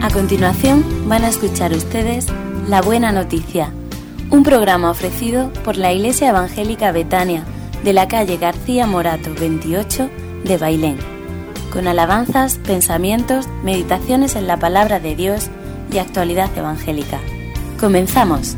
A continuación van a escuchar ustedes La Buena Noticia, un programa ofrecido por la Iglesia Evangélica Betania de la calle García Morato 28 de Bailén, con alabanzas, pensamientos, meditaciones en la palabra de Dios y actualidad evangélica. ¡Comenzamos!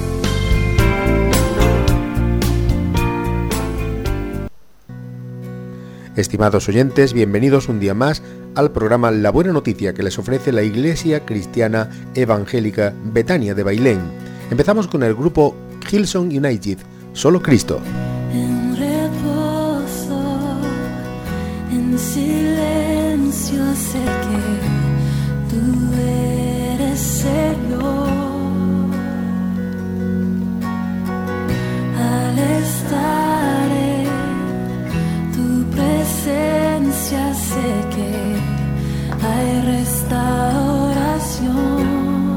Estimados oyentes, bienvenidos un día más al programa La Buena Noticia que les ofrece la Iglesia Cristiana Evangélica Betania de Bailén. Empezamos con el grupo Hillsong United, Solo Cristo. En reposo, en silencio sé que tú eres Señor. Al estar en tu presencia sé que hay restauración.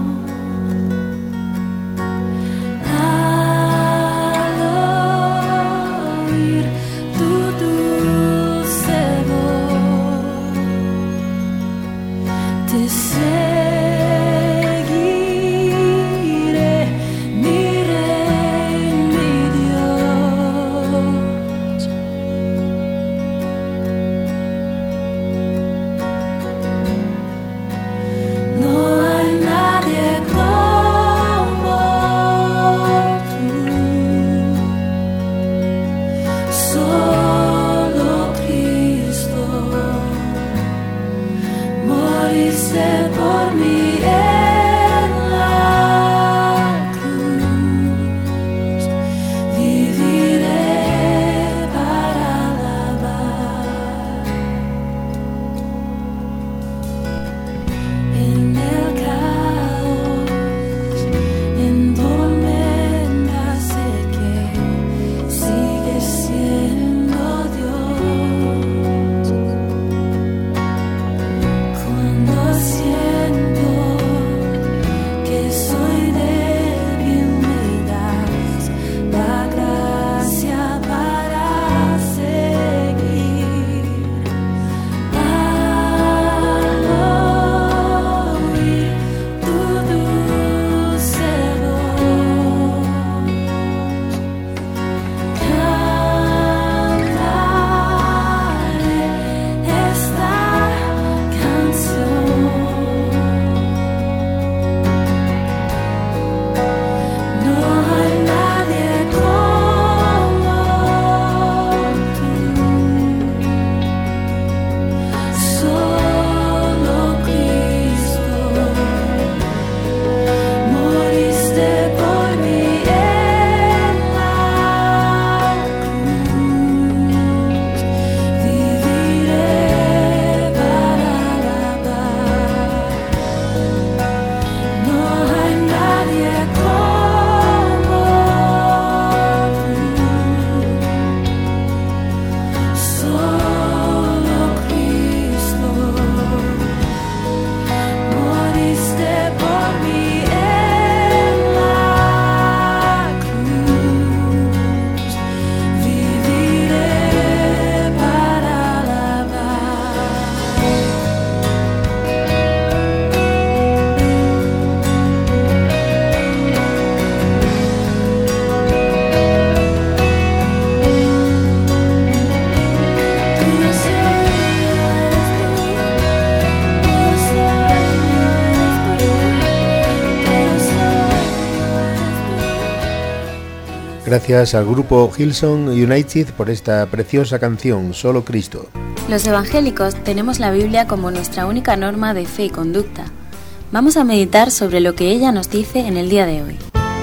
Gracias al grupo Hillsong United por esta preciosa canción, Solo Cristo. Los evangélicos tenemos la Biblia como nuestra única norma de fe y conducta. Vamos a meditar sobre lo que ella nos dice en el día de hoy.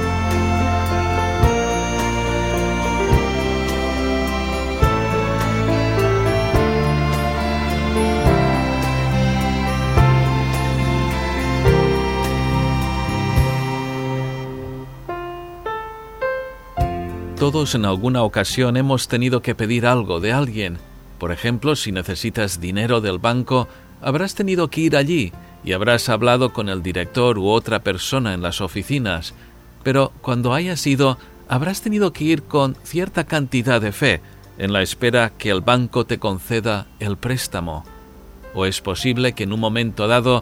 Todos en alguna ocasión hemos tenido que pedir algo de alguien. Por ejemplo, si necesitas dinero del banco, habrás tenido que ir allí y habrás hablado con el director u otra persona en las oficinas. Pero cuando hayas ido, habrás tenido que ir con cierta cantidad de fe, en la espera que el banco te conceda el préstamo. O es posible que en un momento dado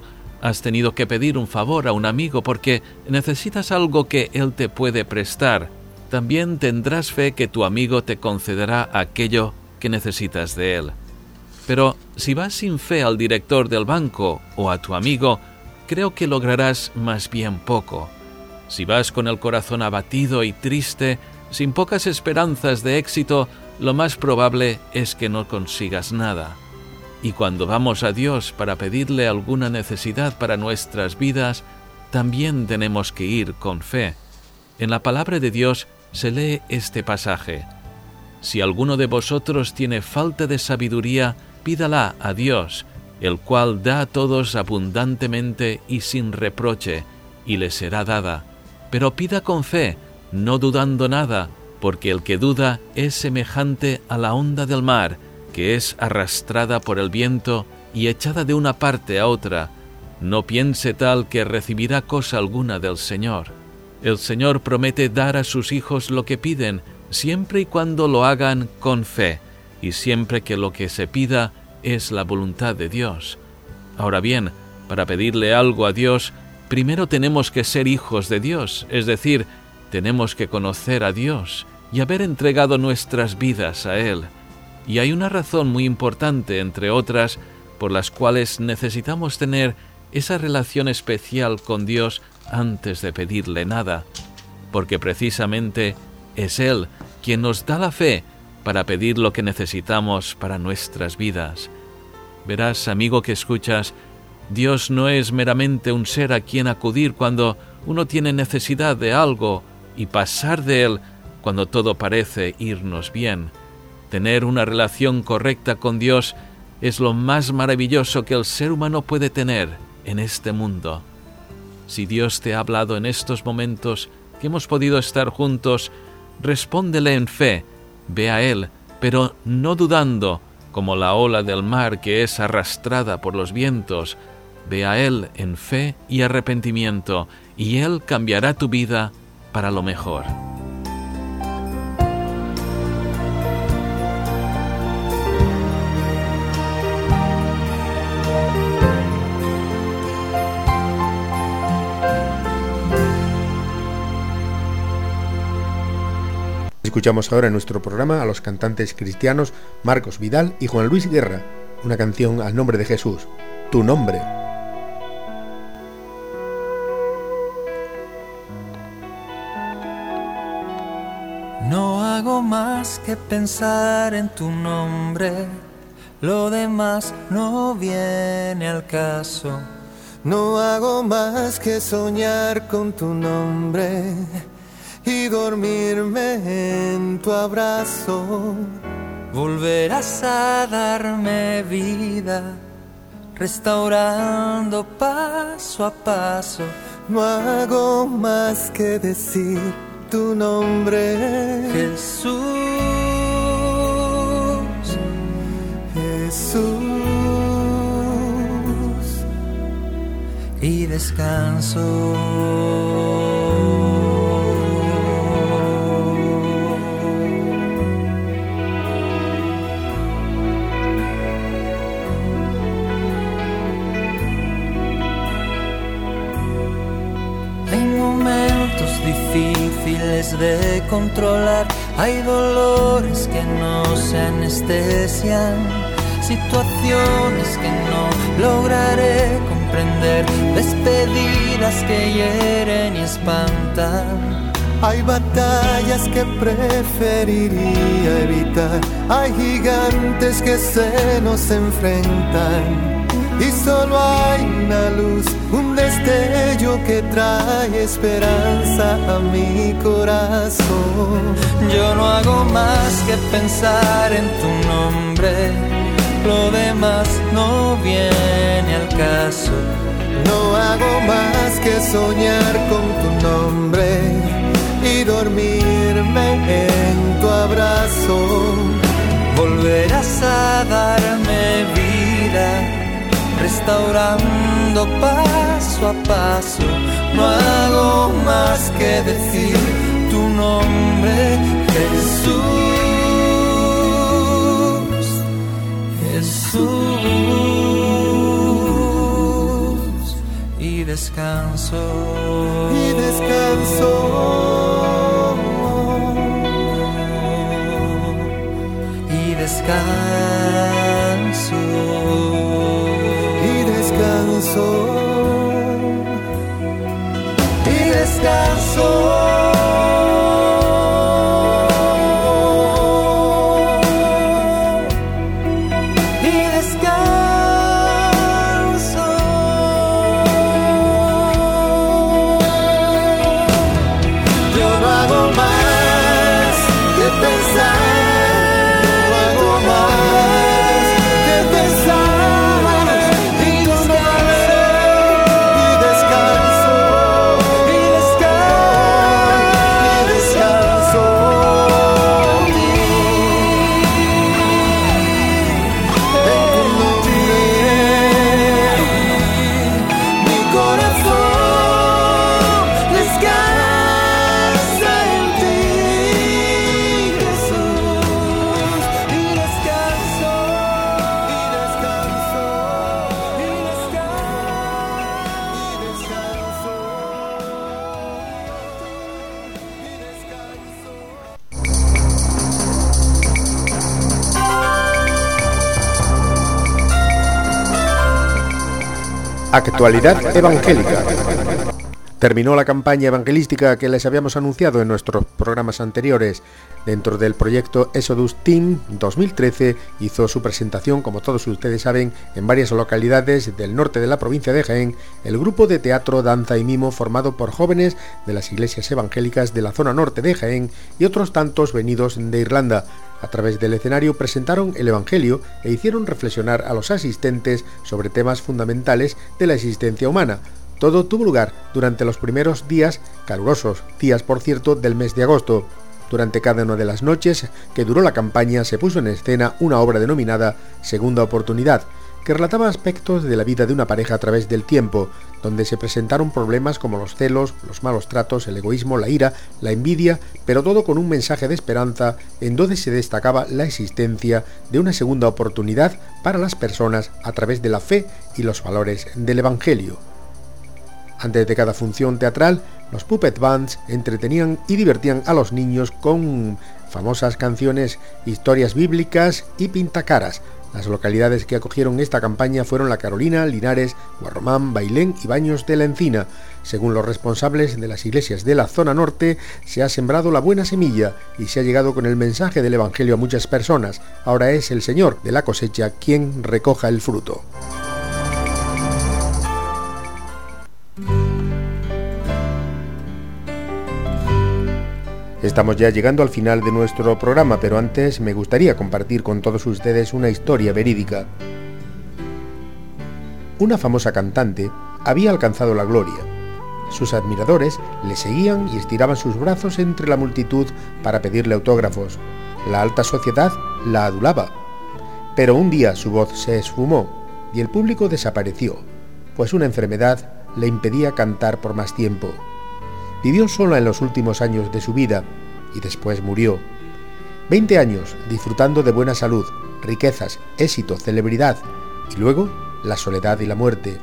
has tenido que pedir un favor a un amigo porque necesitas algo que él te puede prestar, también tendrás fe que tu amigo te concederá aquello que necesitas de él. Pero si vas sin fe al director del banco o a tu amigo, creo que lograrás más bien poco. Si vas con el corazón abatido y triste, sin pocas esperanzas de éxito, lo más probable es que no consigas nada. Y cuando vamos a Dios para pedirle alguna necesidad para nuestras vidas, también tenemos que ir con fe. En la palabra de Dios se lee este pasaje: si alguno de vosotros tiene falta de sabiduría, pídala a Dios, el cual da a todos abundantemente y sin reproche, y le será dada. Pero pida con fe, no dudando nada, porque el que duda es semejante a la onda del mar, que es arrastrada por el viento y echada de una parte a otra. No piense tal que recibirá cosa alguna del Señor. El Señor promete dar a sus hijos lo que piden, siempre y cuando lo hagan con fe, y siempre que lo que se pida es la voluntad de Dios. Ahora bien, para pedirle algo a Dios, primero tenemos que ser hijos de Dios, es decir, tenemos que conocer a Dios y haber entregado nuestras vidas a Él. Y hay una razón muy importante, entre otras, por las cuales necesitamos tener esa relación especial con Dios antes de pedirle nada, porque precisamente es Él quien nos da la fe para pedir lo que necesitamos para nuestras vidas. Verás, amigo que escuchas, Dios no es meramente un ser a quien acudir cuando uno tiene necesidad de algo y pasar de Él cuando todo parece irnos bien. Tener una relación correcta con Dios es lo más maravilloso que el ser humano puede tener en este mundo. Si Dios te ha hablado en estos momentos que hemos podido estar juntos, respóndele en fe, ve a Él, pero no dudando, como la ola del mar que es arrastrada por los vientos. Ve a Él en fe y arrepentimiento, y Él cambiará tu vida para lo mejor. Escuchamos ahora en nuestro programa a los cantantes cristianos Marcos Vidal y Juan Luis Guerra, una canción al nombre de Jesús, Tu Nombre. No hago más que pensar en tu nombre, lo demás no viene al caso. No hago más que soñar con tu nombre y dormirme en tu abrazo. Volverás a darme vida, restaurando paso a paso. No hago más que decir tu nombre, Jesús, Jesús, y descanso. Difíciles de controlar, hay dolores que no se anestesian, situaciones que no lograré comprender, despedidas que hieren y espantan. Hay batallas que preferiría evitar, hay gigantes que se nos enfrentan. Y solo hay una luz, un destello que trae esperanza a mi corazón. Yo no hago más que pensar en tu nombre, lo demás no viene al caso. No hago más que soñar con tu nombre y dormirme en tu abrazo. Volverás a darme vida, restaurando paso a paso. No hago más que decir tu nombre, Jesús, Jesús, descanso. Y descanso. Y descanso. Actualidad evangélica. Terminó la campaña evangelística que les habíamos anunciado en nuestros programas anteriores. Dentro del proyecto Exodus Team 2013 hizo su presentación, como todos ustedes saben, en varias localidades del norte de la provincia de Jaén, el grupo de teatro, danza y mimo formado por jóvenes de las iglesias evangélicas de la zona norte de Jaén y otros tantos venidos de Irlanda. A través del escenario presentaron el Evangelio e hicieron reflexionar a los asistentes sobre temas fundamentales de la existencia humana. Todo tuvo lugar durante los primeros días, calurosos días por cierto, del mes de agosto. Durante cada una de las noches que duró la campaña se puso en escena una obra denominada Segunda Oportunidad, que relataba aspectos de la vida de una pareja a través del tiempo, donde se presentaron problemas como los celos, los malos tratos, el egoísmo, la ira, la envidia, pero todo con un mensaje de esperanza en donde se destacaba la existencia de una segunda oportunidad para las personas a través de la fe y los valores del Evangelio. Antes de cada función teatral, los puppet bands entretenían y divertían a los niños con famosas canciones, historias bíblicas y pintacaras. Las localidades que acogieron esta campaña fueron La Carolina, Linares, Guarromán, Bailén y Baños de la Encina. Según los responsables de las iglesias de la zona norte, se ha sembrado la buena semilla y se ha llegado con el mensaje del Evangelio a muchas personas. Ahora es el Señor de la cosecha quien recoja el fruto. Estamos ya llegando al final de nuestro programa, pero antes me gustaría compartir con todos ustedes una historia verídica. Una famosa cantante había alcanzado la gloria. Sus admiradores le seguían y estiraban sus brazos entre la multitud para pedirle autógrafos. La alta sociedad la adulaba. Pero un día su voz se esfumó y el público desapareció, pues una enfermedad le impedía cantar por más tiempo. Vivió sola en los últimos años de su vida y después murió. 20 años disfrutando de buena salud, riquezas, éxito, celebridad y luego la soledad y la muerte.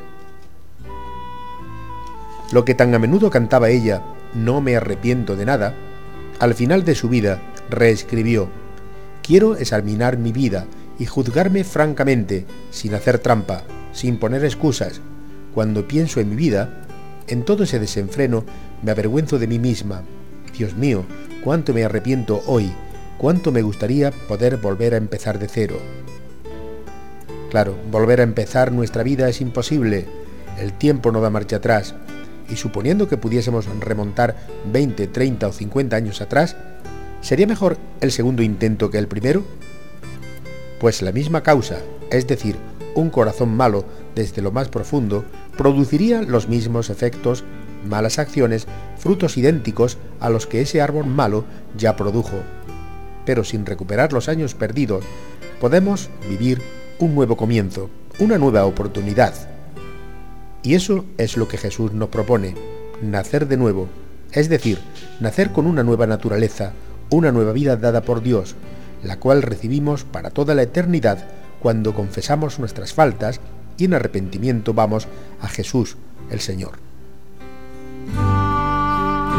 Lo que tan a menudo cantaba ella, no me arrepiento de nada, al final de su vida reescribió: quiero examinar mi vida y juzgarme francamente, sin hacer trampa, sin poner excusas. Cuando pienso en mi vida, en todo ese desenfreno, me avergüenzo de mí misma. Dios mío, cuánto me arrepiento hoy, cuánto me gustaría poder volver a empezar de cero. Claro, volver a empezar nuestra vida es imposible. El tiempo no da marcha atrás. Y suponiendo que pudiésemos remontar 20, 30 o 50 años atrás, ¿sería mejor el segundo intento que el primero? Pues la misma causa, es decir, un corazón malo desde lo más profundo, produciría los mismos efectos, malas acciones, frutos idénticos a los que ese árbol malo ya produjo. Pero sin recuperar los años perdidos, podemos vivir un nuevo comienzo, una nueva oportunidad. Y eso es lo que Jesús nos propone, nacer de nuevo, es decir, nacer con una nueva naturaleza, una nueva vida dada por Dios, la cual recibimos para toda la eternidad cuando confesamos nuestras faltas y en arrepentimiento vamos a Jesús, el Señor.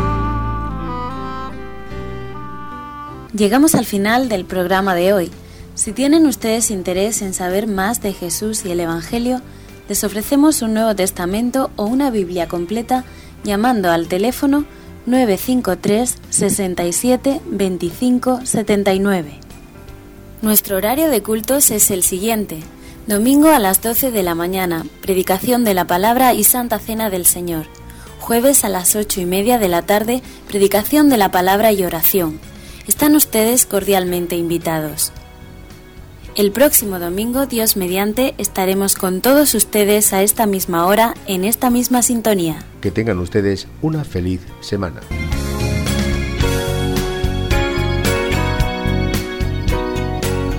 Llegamos al final del programa de hoy. Si tienen ustedes interés en saber más de Jesús y el Evangelio, les ofrecemos un Nuevo Testamento o una Biblia completa llamando al teléfono 953 67 25 79. Nuestro horario de cultos es el siguiente: domingo a las 12 de la mañana, predicación de la palabra y Santa Cena del Señor. Jueves a las 8:30 de la tarde, predicación de la palabra y oración. Están ustedes cordialmente invitados. El próximo domingo, Dios mediante, estaremos con todos ustedes a esta misma hora, en esta misma sintonía. Que tengan ustedes una feliz semana.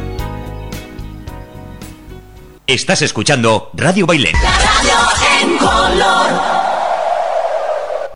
Estás escuchando Radio Bailén. La radio en